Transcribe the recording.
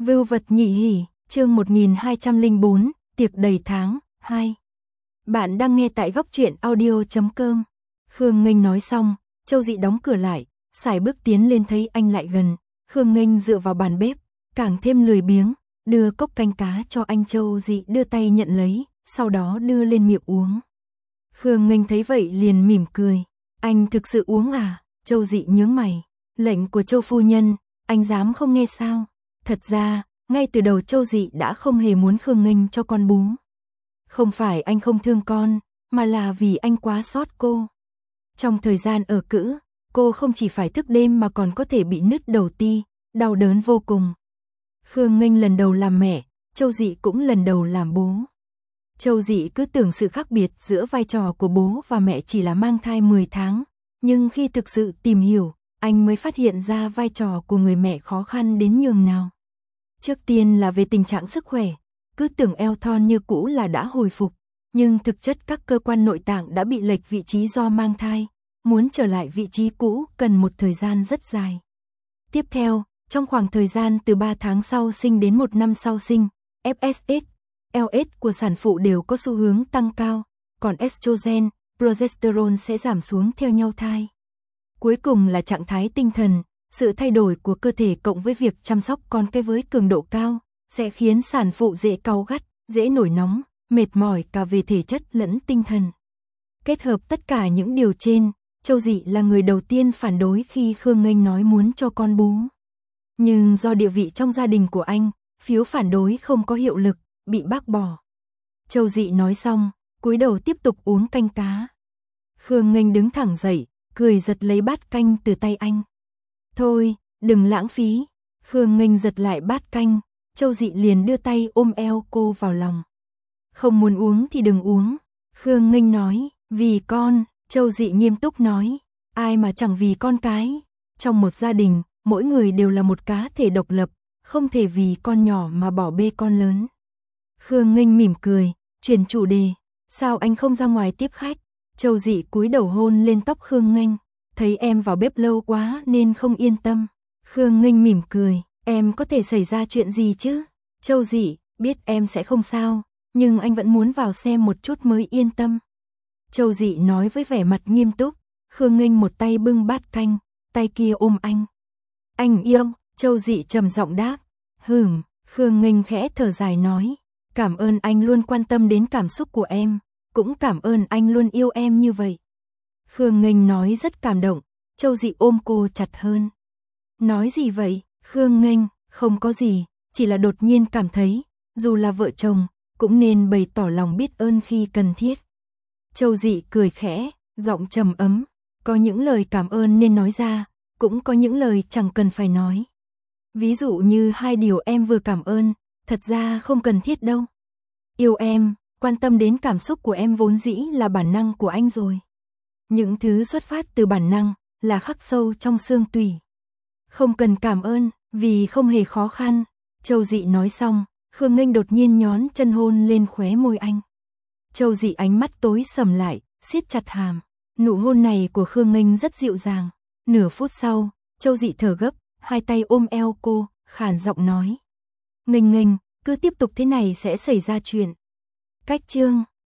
Vưu vật nhị hỉ, chương 1204, tiệc đầy tháng, 2. Bạn đang nghe tại góc truyện audio.com. Khương Nghênh nói xong, Châu Dị đóng cửa lại, sải bước tiến lên thấy anh lại gần. Khương Nghênh dựa vào bàn bếp, càng thêm lười biếng, đưa cốc canh cá cho anh. Châu Dị đưa tay nhận lấy, sau đó đưa lên miệng uống. Khương Nghênh thấy vậy liền mỉm cười. Anh thực sự uống à? Châu Dị nhướng mày. Lệnh của Châu phu nhân, anh dám không nghe sao? Thật ra, ngay từ đầu Châu Dị đã không hề muốn Khương Nghênh cho con bú. Không phải anh không thương con, mà là vì anh quá xót cô. Trong thời gian ở cữ, cô không chỉ phải thức đêm mà còn có thể bị nứt đầu ti, đau đớn vô cùng. Khương Nghênh lần đầu làm mẹ, Châu Dị cũng lần đầu làm bố. Châu Dị cứ tưởng sự khác biệt giữa vai trò của bố và mẹ chỉ là mang thai 10 tháng, nhưng khi thực sự tìm hiểu, anh mới phát hiện ra vai trò của người mẹ khó khăn đến nhường nào. Trước tiên là về tình trạng sức khỏe, cứ tưởng eo thon như cũ là đã hồi phục, nhưng thực chất các cơ quan nội tạng đã bị lệch vị trí do mang thai, muốn trở lại vị trí cũ cần một thời gian rất dài. Tiếp theo, trong khoảng thời gian từ 3 tháng sau sinh đến 1 năm sau sinh, FSH, LH của sản phụ đều có xu hướng tăng cao, còn estrogen, progesterone sẽ giảm xuống theo nhau thai. Cuối cùng là trạng thái tinh thần, sự thay đổi của cơ thể cộng với việc chăm sóc con cái với cường độ cao, sẽ khiến sản phụ dễ cáu gắt, dễ nổi nóng, mệt mỏi cả về thể chất lẫn tinh thần. Kết hợp tất cả những điều trên, Châu Dị là người đầu tiên phản đối khi Khương Nghênh nói muốn cho con bú. Nhưng do địa vị trong gia đình của anh, phiếu phản đối không có hiệu lực, bị bác bỏ. Châu Dị nói xong, cúi đầu tiếp tục uống canh cá. Khương Nghênh đứng thẳng dậy, cười giật lấy bát canh từ tay anh. Thôi, đừng lãng phí. Khương Nghênh giật lại bát canh, Châu Dị liền đưa tay ôm eo cô vào lòng. Không muốn uống thì đừng uống. Khương Nghênh nói, vì con. Châu Dị nghiêm túc nói, ai mà chẳng vì con cái. Trong một gia đình, mỗi người đều là một cá thể độc lập, không thể vì con nhỏ mà bỏ bê con lớn. Khương Nghênh mỉm cười, chuyển chủ đề, sao anh không ra ngoài tiếp khách? Châu Dị cúi đầu hôn lên tóc Khương Nghênh, thấy em vào bếp lâu quá nên không yên tâm. Khương Nghênh mỉm cười, em có thể xảy ra chuyện gì chứ? Châu Dị, biết em sẽ không sao, nhưng anh vẫn muốn vào xem một chút mới yên tâm. Châu Dị nói với vẻ mặt nghiêm túc. Khương Nghênh một tay bưng bát canh, tay kia ôm anh. Anh yêu. Châu Dị trầm giọng đáp. Khương Nghênh khẽ thở dài nói, cảm ơn anh luôn quan tâm đến cảm xúc của em, cũng cảm ơn anh luôn yêu em như vậy. Khương Nghênh nói rất cảm động, Châu Dị ôm cô chặt hơn. Nói gì vậy? Khương Nghênh, không có gì, chỉ là đột nhiên cảm thấy, dù là vợ chồng, cũng nên bày tỏ lòng biết ơn khi cần thiết. Châu Dị cười khẽ, giọng trầm ấm, có những lời cảm ơn nên nói ra, cũng có những lời chẳng cần phải nói. Ví dụ như 2 điều em vừa cảm ơn, thật ra không cần thiết đâu. Yêu em, quan tâm đến cảm xúc của em vốn dĩ là bản năng của anh rồi. Những thứ xuất phát từ bản năng là khắc sâu trong xương tủy. Không cần cảm ơn, vì không hề khó khăn. Châu Dị nói xong, Khương Nghênh đột nhiên nhón chân hôn lên khóe môi anh. Châu Dị ánh mắt tối sầm lại, siết chặt hàm. Nụ hôn này của Khương Nghênh rất dịu dàng. Nửa phút sau, Châu Dị thở gấp, 2 tay ôm eo cô, khàn giọng nói. Nghênh, cứ tiếp tục thế này sẽ xảy ra chuyện. Cách chương